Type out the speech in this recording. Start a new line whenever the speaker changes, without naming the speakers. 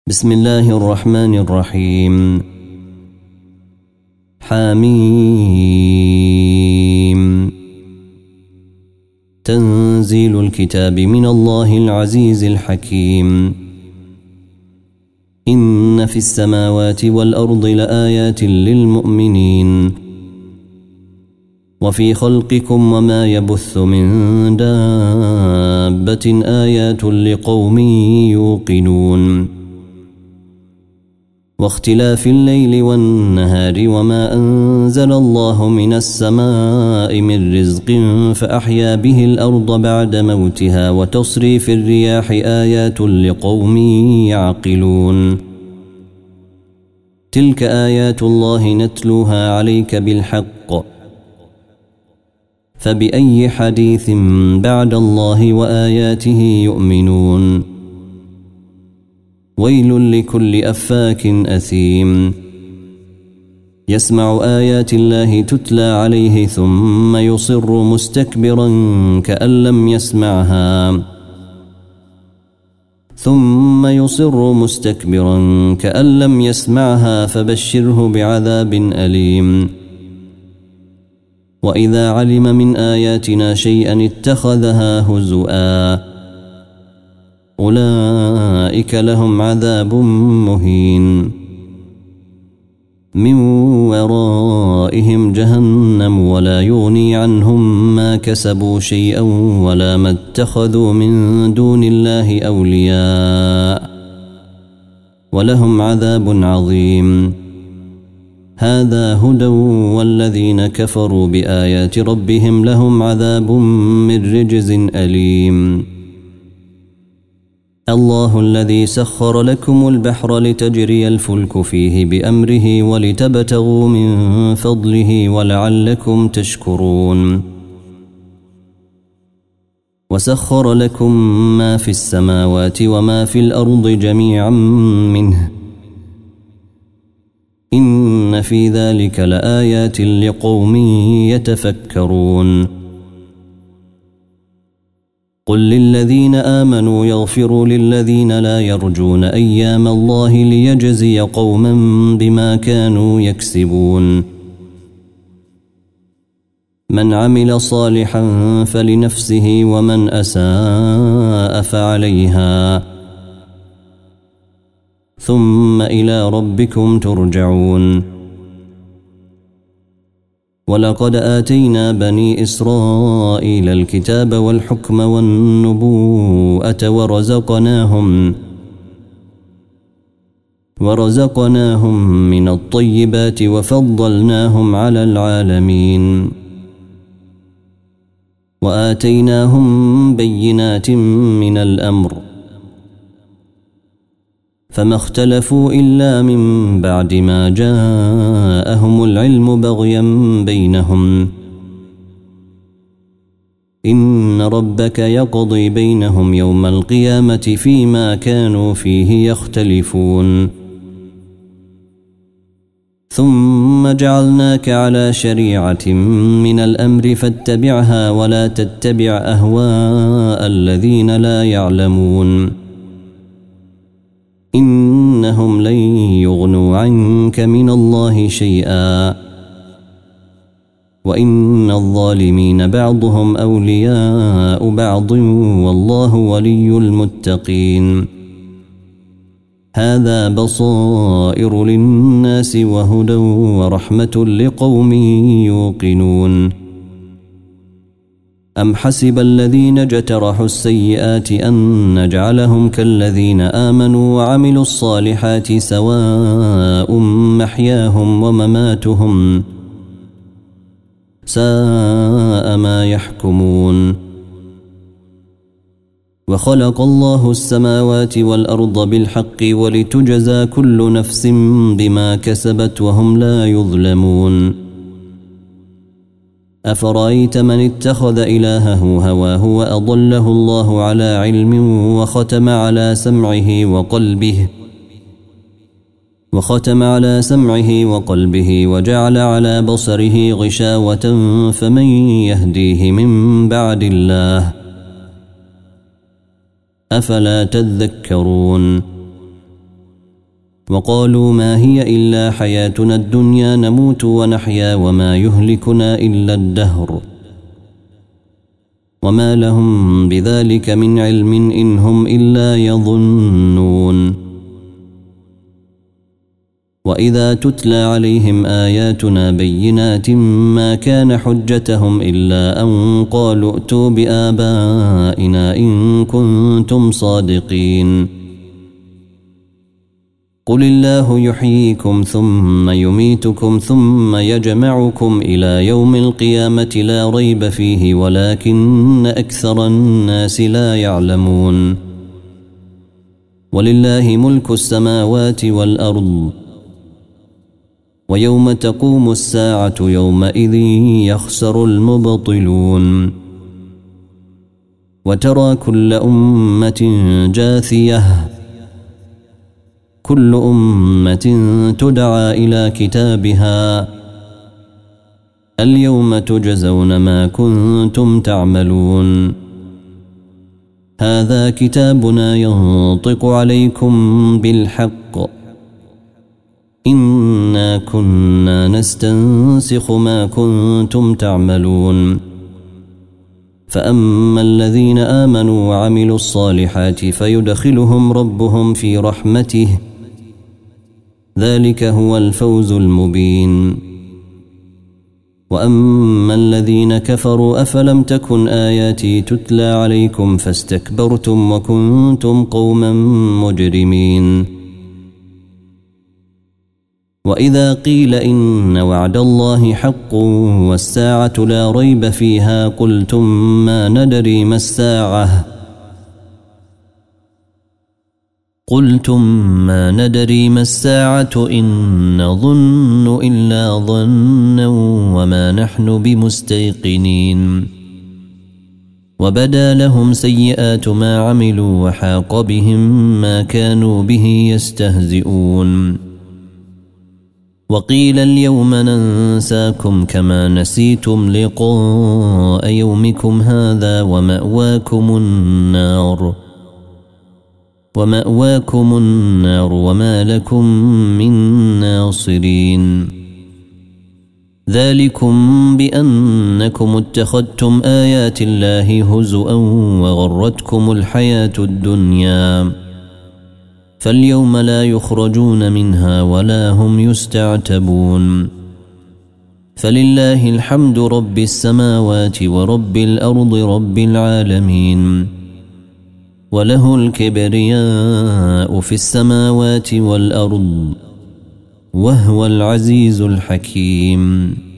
بسم الله الرحمن الرحيم. حميم. تنزيل الكتاب من الله العزيز الحكيم. إن في السماوات والأرض لآيات للمؤمنين وفي خلقكم وما يبث من دابة آيات لقوم يوقنون واختلاف الليل والنهار وما أنزل الله من السماء من رزق فأحيا به الأرض بعد موتها وتصريف الرياح آيات لقوم يعقلون تلك آيات الله نتلوها عليك بالحق فبأي حديث بعد الله وآياته يؤمنون ويل لكل أفاك أثيم يسمع آيات الله تتلى عليه ثم يصر مستكبرا كأن لم يسمعها فبشره بعذاب أليم وإذا علم من آياتنا شيئا اتخذها هزؤا أولئك لهم عذاب مهين من ورائهم جهنم ولا يغني عنهم ما كسبوا شيئا ولا ما اتخذوا من دون الله أولياء ولهم عذاب عظيم هذا هدى والذين كفروا بآيات ربهم لهم عذاب من رجز أليم الله الذي سخر لكم البحر لتجري الفلك فيه بأمره ولتبتغوا من فضله ولعلكم تشكرون وسخر لكم ما في السماوات وما في الأرض جميعا منه إن في ذلك لآيات لقوم يتفكرون قل للذين آمنوا يغفروا للذين لا يرجون أيام الله ليجزي قوما بما كانوا يكسبون من عمل صالحا فلنفسه ومن أساء فعليها ثم إلى ربكم ترجعون ولقد آتينا بني إسرائيل الكتاب والحكم والنبوءة ورزقناهم من الطيبات وفضلناهم على العالمين وآتيناهم بينات من الأمر فما اختلفوا إلا من بعد ما جاءهم العلم بغيا بينهم إن ربك يقضي بينهم يوم القيامة فيما كانوا فيه يختلفون ثم جعلناك على شريعة من الأمر فاتبعها ولا تتبع أهواء الذين لا يعلمون إنهم لن يغنوا عنك من الله شيئا وإن الظالمين بعضهم أولياء بعض والله ولي المتقين هذا بصائر للناس وهدى ورحمة لقوم يوقنون أم حسب الذين اجترحوا السيئات أن نجعلهم كالذين آمنوا وعملوا الصالحات سواء محياهم ومماتهم ساء ما يحكمون وخلق الله السماوات والأرض بالحق ولتجزى كل نفس بما كسبت وهم لا يظلمون أفرأيت من اتخذ إلهه هواه وأضله الله على علم وختم على سمعه وقلبه وجعل على بصره غشاوة فمن يهديه من بعد الله أفلا تذكرون وقالوا ما هي إلا حياتنا الدنيا نموت ونحيا وما يهلكنا إلا الدهر وما لهم بذلك من علم إن هم إلا يظنون. وإذا تتلى عليهم آياتنا بينات ما كان حجتهم إلا أن قالوا ائتوا بآبائنا إن كنتم صادقين. قل الله يحييكم ثم يميتكم ثم يجمعكم إلى يوم القيامة لا ريب فيه ولكن أكثر الناس لا يعلمون. ولله ملك السماوات والأرض ويوم تقوم الساعة يومئذ يخسر المبطلون. وترى كل أمة جاثية كل أمة تدعى إلى كتابها اليوم تجزون ما كنتم تعملون. هذا كتابنا ينطق عليكم بالحق إنا كنا نستنسخ ما كنتم تعملون. فأما الذين آمنوا وعملوا الصالحات فيدخلهم ربهم في رحمته ذلك هو الفوز المبين. وأما الذين كفروا أفلم تكن آياتي تتلى عليكم فاستكبرتم وكنتم قوما مجرمين. وإذا قيل إن وعد الله حق والساعة لا ريب فيها قلتم ما ندري ما الساعة إن نظن إلا ظنا وما نحن بمستيقنين. وبدا لهم سيئات ما عملوا وحاق بهم ما كانوا به يستهزئون. وقيل اليوم ننساكم كما نسيتم لقاء يومكم هذا ومأواكم النار وما لكم من ناصرين. ذلكم بأنكم اتخذتم آيات الله هزؤا وغرتكم الحياة الدنيا فاليوم لا يخرجون منها ولا هم يستعتبون. فلله الحمد رب السماوات ورب الأرض رب العالمين وله الكبرياء في السماوات والأرض وهو العزيز الحكيم.